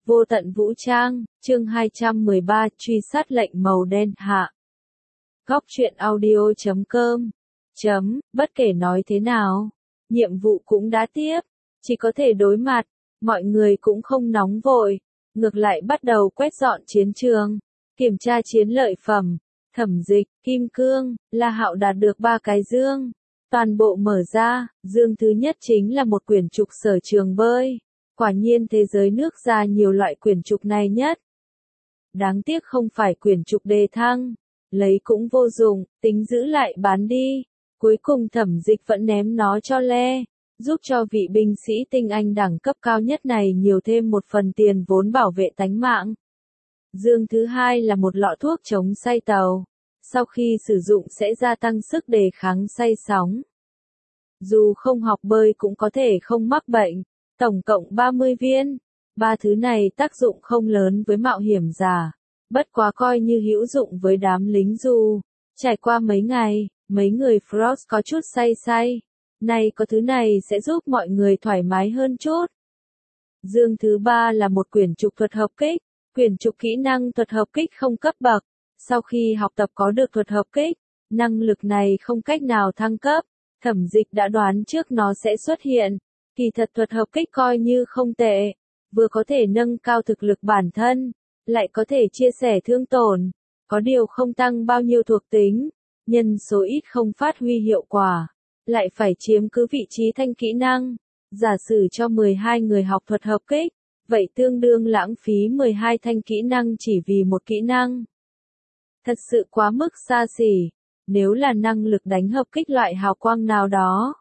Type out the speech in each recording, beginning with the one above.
Vô tận vũ trang, chương 213, truy sát lệnh màu đen hạ. Góc truyện audio.com. Bất kể nói thế nào, nhiệm vụ cũng đã tiếp, chỉ có thể đối mặt, mọi người cũng không nóng vội, ngược lại bắt đầu quét dọn chiến trường, kiểm tra chiến lợi phẩm, Thẩm Dịch, Kim Cương, La Hạo đạt được 3 cái dương, toàn bộ mở ra, dương thứ nhất chính là một quyển trục sở trường bơi. Quả nhiên thế giới nước ra nhiều loại quyển trục này nhất. Đáng tiếc không phải quyển trục đề thăng, lấy cũng vô dụng, tính giữ lại bán đi. Cuối cùng Thẩm Dịch vẫn ném nó cho Le, giúp cho vị binh sĩ tinh anh đẳng cấp cao nhất này nhiều thêm một phần tiền vốn bảo vệ tánh mạng. Dương thứ hai là một lọ thuốc chống say tàu, sau khi sử dụng sẽ gia tăng sức đề kháng say sóng. Dù không học bơi cũng có thể không mắc bệnh. Tổng cộng 30 viên, 3 thứ này tác dụng không lớn với mạo hiểm giả, bất quá coi như hữu dụng với đám lính dù. Trải qua mấy ngày, mấy người Frost có chút say, nay có thứ này sẽ giúp mọi người thoải mái hơn chút. Dương thứ ba là một quyển trục thuật hợp kích, quyển trục kỹ năng thuật hợp kích không cấp bậc, sau khi học tập có được thuật hợp kích, năng lực này không cách nào thăng cấp, Thẩm Dịch đã đoán trước nó sẽ xuất hiện. Kỳ thật thuật hợp kích coi như không tệ, vừa có thể nâng cao thực lực bản thân, lại có thể chia sẻ thương tổn, có điều không tăng bao nhiêu thuộc tính, nhân số ít không phát huy hiệu quả, lại phải chiếm cứ vị trí thanh kỹ năng. Giả sử cho 12 người học thuật hợp kích, vậy tương đương lãng phí 12 thanh kỹ năng chỉ vì một kỹ năng. Thật sự quá mức xa xỉ, nếu là năng lực đánh hợp kích loại hào quang nào đó.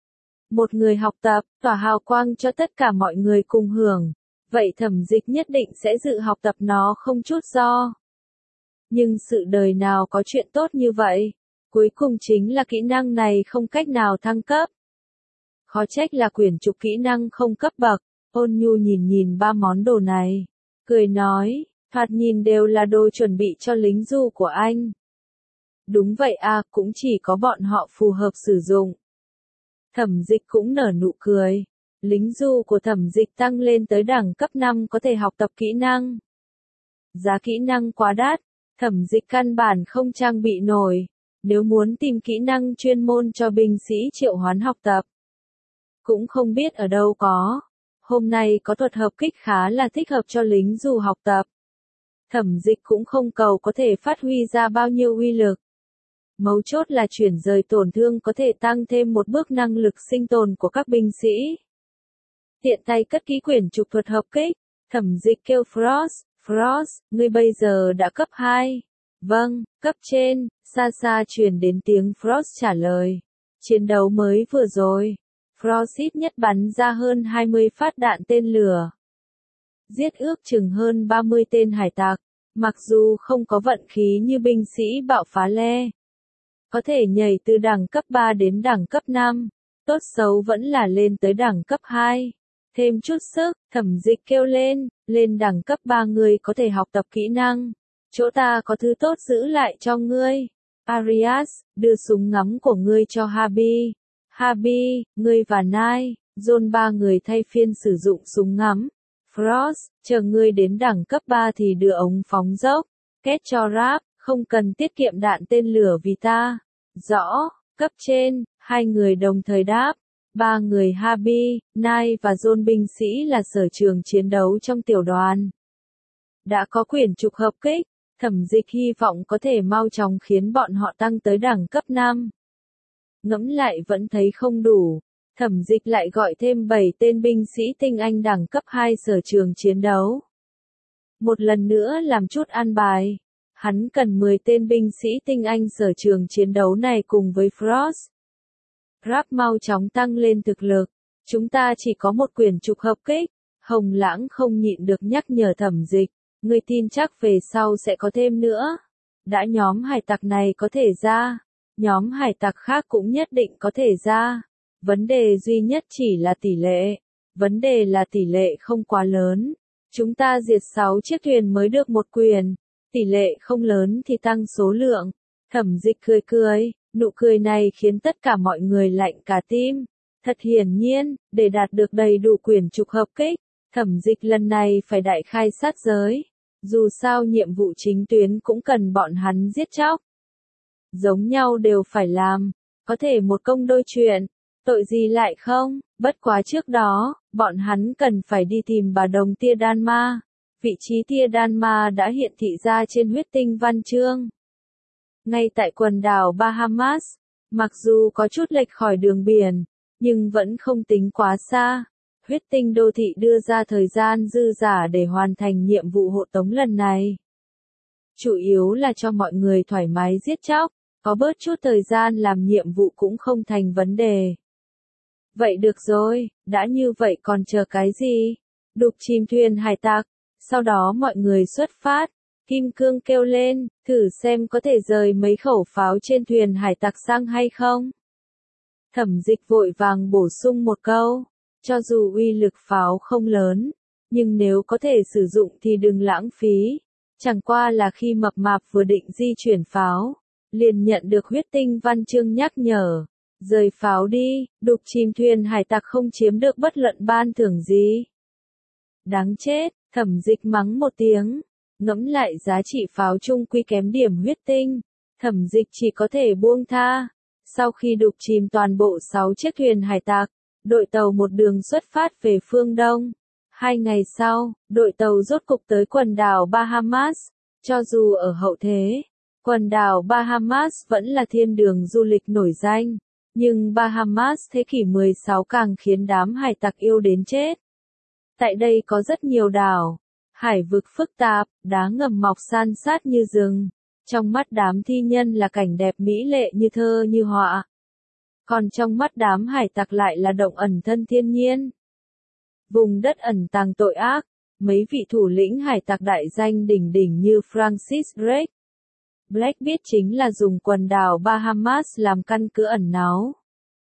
Một người học tập, tỏa hào quang cho tất cả mọi người cùng hưởng, vậy Thẩm Dịch nhất định sẽ dự học tập nó không chút do. Nhưng sự đời nào có chuyện tốt như vậy, cuối cùng chính là kỹ năng này không cách nào thăng cấp. Khó trách là quyển trục kỹ năng không cấp bậc, Ôn Nhu nhìn 3 món đồ này, cười nói, thoạt nhìn đều là đồ chuẩn bị cho lính du của anh. Đúng vậy à, cũng chỉ có bọn họ phù hợp sử dụng. Thẩm Dịch cũng nở nụ cười. Lính du của Thẩm Dịch tăng lên tới đẳng cấp 5 có thể học tập kỹ năng. Giá kỹ năng quá đắt, Thẩm Dịch căn bản không trang bị nổi. Nếu muốn tìm kỹ năng chuyên môn cho binh sĩ triệu hoán học tập, cũng không biết ở đâu có. Hôm nay có thuật hợp kích khá là thích hợp cho lính du học tập. Thẩm Dịch cũng không cầu có thể phát huy ra bao nhiêu uy lực. Mấu chốt là chuyển rời tổn thương có thể tăng thêm một bước năng lực sinh tồn của các binh sĩ. Tiện tay cất kỹ quyển trục thuật hợp kích, Thẩm Dịch kêu Frost, ngươi bây giờ đã cấp 2. Vâng, cấp trên, xa truyền đến tiếng Frost trả lời. Chiến đấu mới vừa rồi, Frost ít nhất bắn ra hơn 20 phát đạn tên lửa. Giết ước chừng hơn 30 tên hải tặc, mặc dù không có vận khí như binh sĩ bạo phá Le. Có thể nhảy từ đẳng cấp 3 đến đẳng cấp 5, tốt xấu vẫn là lên tới đẳng cấp 2. Thêm chút sức, Thẩm Dịch kêu lên đẳng cấp 3 người có thể học tập kỹ năng. Chỗ ta có thứ tốt giữ lại cho ngươi. Arias, đưa súng ngắm của ngươi cho Habi, ngươi và Nai, John 3 người thay phiên sử dụng súng ngắm. Frost, chờ ngươi đến đẳng cấp 3 thì đưa ống phóng dốc. Kết cho Rap, không cần tiết kiệm đạn tên lửa vì ta. Rõ, cấp trên, 2 người đồng thời đáp. 3 người Habi, Nai và John binh sĩ là sở trường chiến đấu trong tiểu đoàn. Đã có quyển trục hợp kích, Thẩm Dịch hy vọng có thể mau chóng khiến bọn họ tăng tới đẳng cấp 5. Ngẫm lại vẫn thấy không đủ, Thẩm Dịch lại gọi thêm 7 tên binh sĩ tinh anh đẳng cấp 2 sở trường chiến đấu. Một lần nữa làm chút an bài. Hắn cần 10 tên binh sĩ tinh anh sở trường chiến đấu này cùng với Frost. Rap mau chóng tăng lên thực lực. Chúng ta chỉ có một quyển trục hợp kích. Hồng Lãng không nhịn được nhắc nhở Thẩm Dịch. Ngươi tin chắc về sau sẽ có thêm nữa. Đã nhóm hải tặc này có thể ra, nhóm hải tặc khác cũng nhất định có thể ra. Vấn đề duy nhất chỉ là tỷ lệ. Vấn đề là tỷ lệ không quá lớn. Chúng ta diệt 6 chiếc thuyền mới được một quyền. Tỷ lệ không lớn thì tăng số lượng. Thẩm Dịch cười, nụ cười này khiến tất cả mọi người lạnh cả tim. Thật hiển nhiên, để đạt được đầy đủ quyển trục hợp kích, Thẩm Dịch lần này phải đại khai sát giới, dù sao nhiệm vụ chính tuyến cũng cần bọn hắn giết chóc. Giống nhau đều phải làm, có thể một công đôi chuyện, tội gì lại không, bất quá trước đó, bọn hắn cần phải đi tìm bà đồng tia đan ma. Vị trí tia đan ma đã hiện thị ra trên huyết tinh văn chương. Ngay tại quần đảo Bahamas, mặc dù có chút lệch khỏi đường biển, nhưng vẫn không tính quá xa. Huyết tinh đô thị đưa ra thời gian dư dả để hoàn thành nhiệm vụ hộ tống lần này. Chủ yếu là cho mọi người thoải mái giết chóc, có bớt chút thời gian làm nhiệm vụ cũng không thành vấn đề. Vậy được rồi, đã như vậy còn chờ cái gì? Đục chìm thuyền hải tặc, sau đó mọi người xuất phát. Kim Cương kêu lên, thử xem có thể rời mấy khẩu pháo trên thuyền hải tặc sang hay không. Thẩm Dịch vội vàng bổ sung một câu, cho dù uy lực pháo không lớn, nhưng nếu có thể sử dụng thì đừng lãng phí. Chẳng qua là khi mập mạp vừa định di chuyển pháo, liền nhận được huyết tinh văn chương nhắc nhở. Rời pháo đi, đục chìm thuyền hải tặc không chiếm được bất luận ban thưởng gì. Đáng chết, Thẩm Dịch mắng một tiếng. Ngẫm lại giá trị pháo chung quy kém điểm huyết tinh, Thẩm Dịch chỉ có thể buông tha. Sau khi đục chìm toàn bộ 6 chiếc thuyền hải tặc, đội tàu một đường xuất phát về phương Đông. 2 ngày sau, đội tàu rốt cục tới quần đảo Bahamas. Cho dù ở hậu thế, quần đảo Bahamas vẫn là thiên đường du lịch nổi danh, nhưng Bahamas thế kỷ 16 càng khiến đám hải tặc yêu đến chết. Tại đây có rất nhiều đảo, hải vực phức tạp, đá ngầm mọc san sát như rừng. Trong mắt đám thi nhân là cảnh đẹp mỹ lệ như thơ như họa. Còn trong mắt đám hải tặc lại là động ẩn thân thiên nhiên. Vùng đất ẩn tàng tội ác, mấy vị thủ lĩnh hải tặc đại danh đỉnh đỉnh như Francis Drake. Blackbeard chính là dùng quần đảo Bahamas làm căn cứ ẩn náu.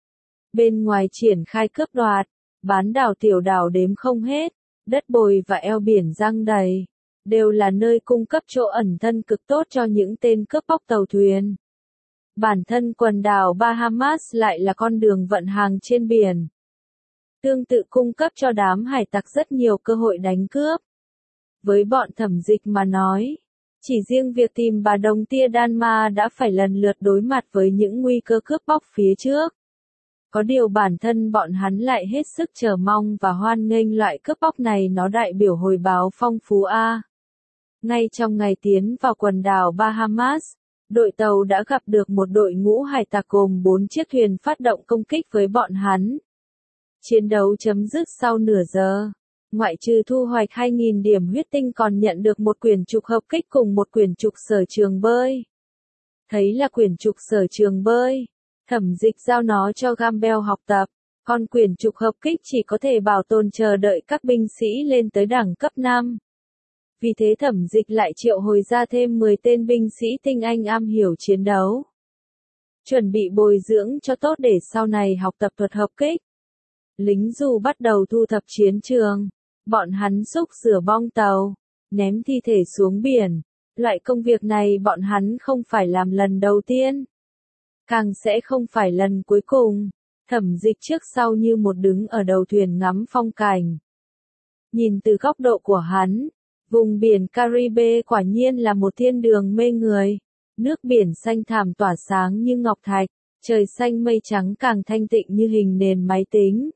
Bên ngoài triển khai cướp đoạt, bán đảo tiểu đảo đếm không hết, đất bồi và eo biển giăng đầy, đều là nơi cung cấp chỗ ẩn thân cực tốt cho những tên cướp bóc tàu thuyền. Bản thân quần đảo Bahamas lại là con đường vận hàng trên biển. Tương tự cung cấp cho đám hải tặc rất nhiều cơ hội đánh cướp. Với bọn Thẩm Dịch mà nói, chỉ riêng việc tìm bà đồng tia đan ma đã phải lần lượt đối mặt với những nguy cơ cướp bóc phía trước. Có điều bản thân bọn hắn lại hết sức chờ mong và hoan nghênh loại cướp bóc này, nó đại biểu hồi báo phong phú a. Ngay trong ngày tiến vào quần đảo Bahamas, đội tàu đã gặp được một đội ngũ hải tặc gồm 4 chiếc thuyền phát động công kích với bọn hắn. Chiến đấu chấm dứt sau nửa giờ. Ngoại trừ thu hoạch 2.000 điểm huyết tinh còn nhận được một quyển trục hợp kích cùng một quyển trục sở trường bơi. Thấy là quyển trục sở trường bơi, Thẩm Dịch giao nó cho Gambel học tập, còn quyển trục hợp kích chỉ có thể bảo tồn chờ đợi các binh sĩ lên tới đẳng cấp 5. Vì thế Thẩm Dịch lại triệu hồi ra thêm 10 tên binh sĩ tinh anh am hiểu chiến đấu. Chuẩn bị bồi dưỡng cho tốt để sau này học tập thuật hợp kích. Lính dù bắt đầu thu thập chiến trường, bọn hắn xúc rửa bong tàu, ném thi thể xuống biển. Loại công việc này bọn hắn không phải làm lần đầu tiên, càng sẽ không phải lần cuối cùng. Thẩm Dịch trước sau như một đứng ở đầu thuyền ngắm phong cảnh. Nhìn từ góc độ của hắn, vùng biển Caribe quả nhiên là một thiên đường mê người. Nước biển xanh thẳm tỏa sáng như ngọc thạch, trời xanh mây trắng càng thanh tịnh như hình nền máy tính.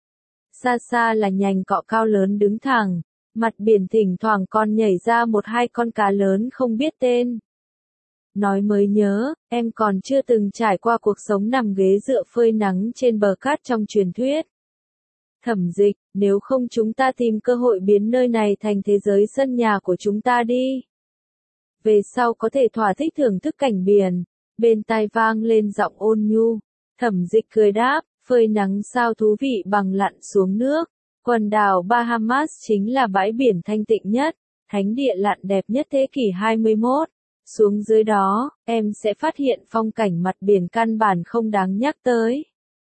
Xa xa là nhành cọ cao lớn đứng thẳng, mặt biển thỉnh thoảng còn nhảy ra một hai con cá lớn không biết tên. Nói mới nhớ, em còn chưa từng trải qua cuộc sống nằm ghế dựa phơi nắng trên bờ cát trong truyền thuyết. Thẩm Dịch, nếu không chúng ta tìm cơ hội biến nơi này thành thế giới sân nhà của chúng ta đi. Về sau có thể thỏa thích thưởng thức cảnh biển. Bên tai vang lên giọng ôn nhu. Thẩm Dịch cười đáp, phơi nắng sao thú vị bằng lặn xuống nước. Quần đảo Bahamas chính là bãi biển thanh tịnh nhất, thánh địa lặn đẹp nhất thế kỷ 21. Xuống dưới đó, em sẽ phát hiện phong cảnh mặt biển căn bản không đáng nhắc tới.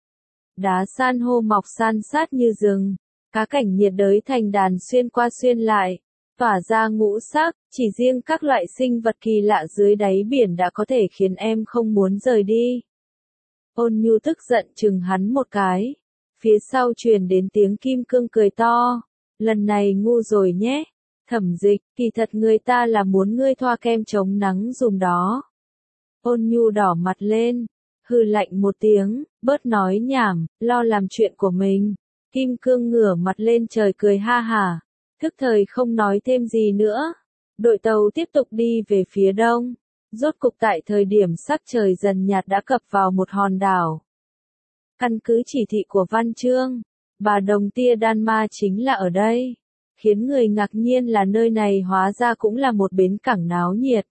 Đá san hô mọc san sát như rừng, cá cảnh nhiệt đới thành đàn xuyên qua xuyên lại, tỏa ra ngũ sắc, chỉ riêng các loại sinh vật kỳ lạ dưới đáy biển đã có thể khiến em không muốn rời đi. Ôn nhu tức giận chừng hắn một cái. Phía sau truyền đến tiếng Kim Cương cười to. lần này ngu rồi nhé. Thẩm Dịch, kỳ thật người ta là muốn ngươi thoa kem chống nắng dùng đó. Ôn Nhu đỏ mặt lên, hừ lạnh một tiếng, bớt nói nhảm, lo làm chuyện của mình. Kim Cương ngửa mặt lên trời cười ha hả, thức thời không nói thêm gì nữa. Đội tàu tiếp tục đi về phía đông. Rốt cục tại thời điểm sắc trời dần nhạt đã cập vào một hòn đảo. Căn cứ chỉ thị của Văn Chương, bà Đồng Tia Đan Ma chính là ở đây. Khiến người ngạc nhiên là nơi này hóa ra cũng là một bến cảng náo nhiệt.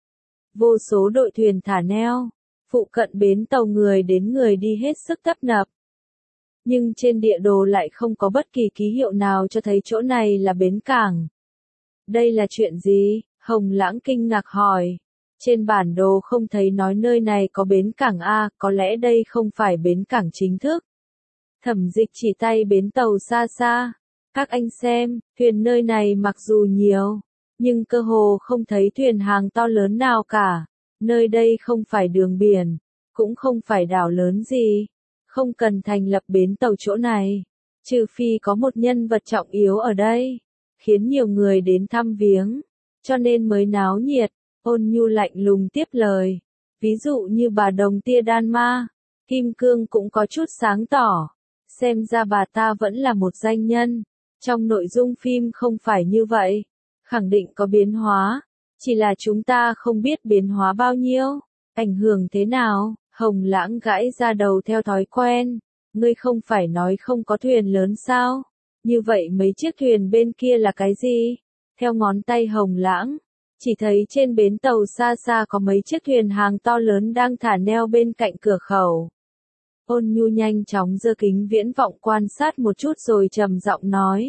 Vô số đội thuyền thả neo, phụ cận bến tàu người đến người đi hết sức tấp nập. Nhưng trên địa đồ lại không có bất kỳ ký hiệu nào cho thấy chỗ này là bến cảng. Đây là chuyện gì? Hồng Lãng kinh ngạc hỏi. Trên bản đồ không thấy nói nơi này có bến cảng A, có lẽ đây không phải bến cảng chính thức. Thẩm Dịch chỉ tay bến tàu xa xa. Các anh xem, thuyền nơi này mặc dù nhiều, nhưng cơ hồ không thấy thuyền hàng to lớn nào cả. Nơi đây không phải đường biển, cũng không phải đảo lớn gì. Không cần thành lập bến tàu chỗ này, trừ phi có một nhân vật trọng yếu ở đây, khiến nhiều người đến thăm viếng, cho nên mới náo nhiệt. Ôn Nhu lạnh lùng tiếp lời. Ví dụ như bà Đồng Tia Đan Ma, Kim Cương cũng có chút sáng tỏ. Xem ra bà ta vẫn là một danh nhân. Trong nội dung phim không phải như vậy. Khẳng định có biến hóa. Chỉ là chúng ta không biết biến hóa bao nhiêu. Ảnh hưởng thế nào? Hồng Lãng gãi ra đầu theo thói quen. Ngươi không phải nói không có thuyền lớn sao? Như vậy mấy chiếc thuyền bên kia là cái gì? Theo ngón tay Hồng Lãng, chỉ thấy trên bến tàu xa xa có mấy chiếc thuyền hàng to lớn đang thả neo bên cạnh cửa khẩu. Ôn Nhu nhanh chóng giơ kính viễn vọng quan sát một chút rồi trầm giọng nói.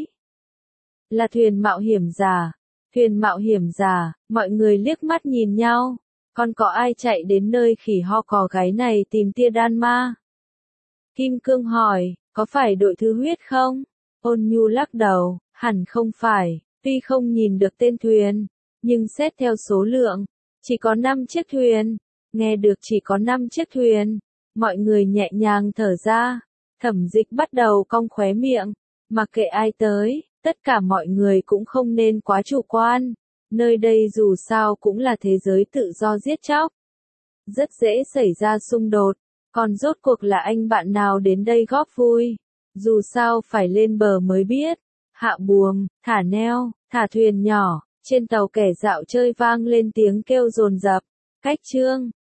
Là thuyền mạo hiểm giả. Thuyền mạo hiểm giả, mọi người liếc mắt nhìn nhau. Còn có ai chạy đến nơi khỉ ho cò gáy này tìm Tia Đan Ma? Kim Cương hỏi, có phải đội thứ huyết không? Ôn Nhu lắc đầu, hẳn không phải, tuy không nhìn được tên thuyền, nhưng xét theo số lượng, chỉ có 5 chiếc thuyền. Nghe được chỉ có 5 chiếc thuyền, mọi người nhẹ nhàng thở ra. Thẩm Dịch bắt đầu cong khóe miệng, mặc kệ ai tới, tất cả mọi người cũng không nên quá chủ quan. Nơi đây dù sao cũng là thế giới tự do giết chóc, rất dễ xảy ra xung đột. Còn rốt cuộc là anh bạn nào đến đây góp vui? Dù sao phải lên bờ mới biết. Hạ buồm, thả neo, thả thuyền nhỏ. Trên tàu kẻ dạo chơi vang lên tiếng kêu dồn dập. Cách chương